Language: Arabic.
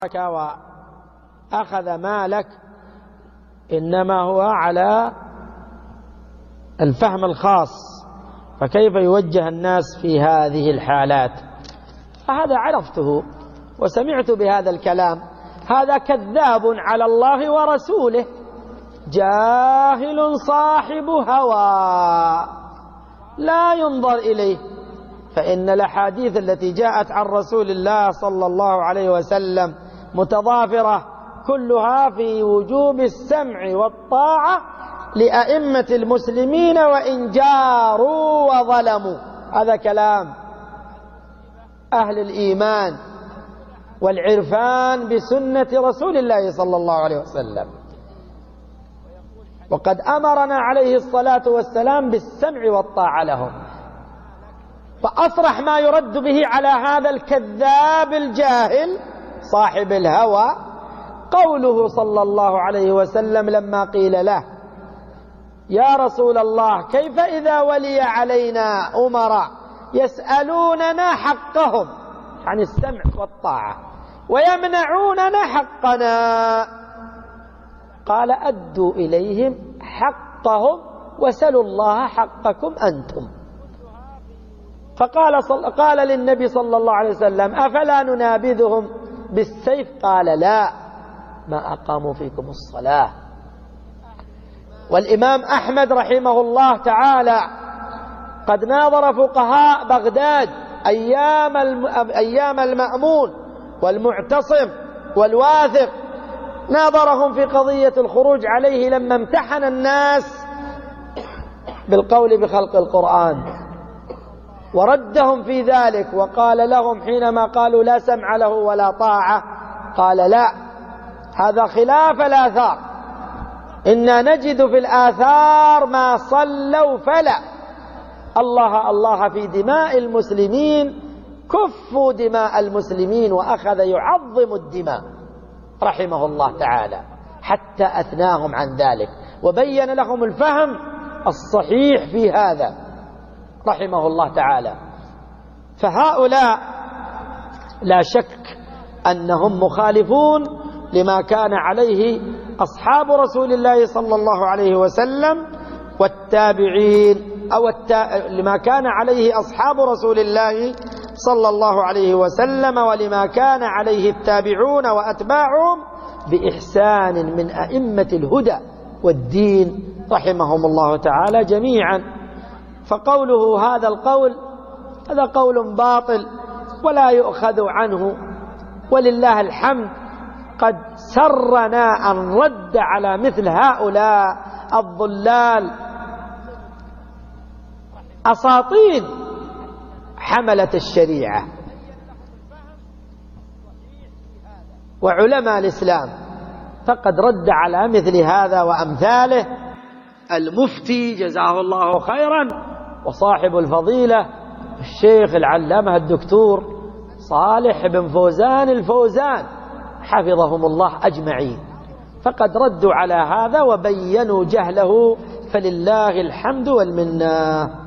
وأخذ مالك إنما هو على الفهم الخاص، فكيف يوجه الناس في هذه الحالات؟ فهذا عرفته وسمعت بهذا الكلام. هذا كذاب على الله ورسوله، جاهل صاحب هوى لا ينظر إليه. فإن الأحاديث التي جاءت عن رسول الله صلى الله عليه وسلم متضافرة كلها في وجوب السمع والطاعة لأئمة المسلمين وإن جاروا وظلموا. هذا كلام أهل الإيمان والعرفان بسنة رسول الله صلى الله عليه وسلم. وقد أمرنا عليه الصلاة والسلام بالسمع والطاعة لهم. فأصرح ما يرد به على هذا الكذاب الجاهل صاحب الهوى قوله صلى الله عليه وسلم لما قيل له: يا رسول الله، كيف إذا ولي علينا أمراء يسألوننا حقهم عن السمع والطاعة ويمنعوننا حقنا؟ قال: أدوا إليهم حقهم وسلوا الله حقكم أنتم. قال للنبي صلى الله عليه وسلم: أفلا ننابذهم بالسيف؟ قال: لا، ما أقاموا فيكم الصلاة. والإمام أحمد رحمه الله قد ناظر فقهاء بغداد أيام المأمون والمعتصم والواثق، ناظرهم في قضية الخروج عليه لما امتحن الناس بالقول بخلق القرآن، وردهم في ذلك وقال لهم حينما قالوا لا سمع له ولا طاعة، قال: لا، هذا خلاف الآثار، إنا نجد في الآثار ما صلوا فلا. الله الله في دماء المسلمين، كفوا دماء المسلمين، وأخذ يعظم الدماء رحمه الله تعالى حتى أثناهم عن ذلك وبين لهم الفهم الصحيح في هذا رحمه الله تعالى. فهؤلاء لا شك أنهم مخالفون لما كان عليه أصحاب رسول الله صلى الله عليه وسلم والتابعين، لما كان عليه أصحاب رسول الله صلى الله عليه وسلم ولما كان عليه التابعون وأتباعهم بإحسان من أئمة الهدى والدين رحمهم الله تعالى جميعا. فقوله هذا القول هذا قول باطل ولا يؤخذ عنه، ولله الحمد قد سرنا أن رد على مثل هؤلاء الضلال أساطين حملة الشريعة وعلماء الإسلام، فقد رد على مثل هذا وأمثاله المفتي جزاه الله خيرا وصاحب الفضيلة الشيخ العلامة الدكتور صالح بن فوزان الفوزان حفظهم الله أجمعين، فقد ردوا على هذا وبينوا جهله، فلله الحمد والمنة.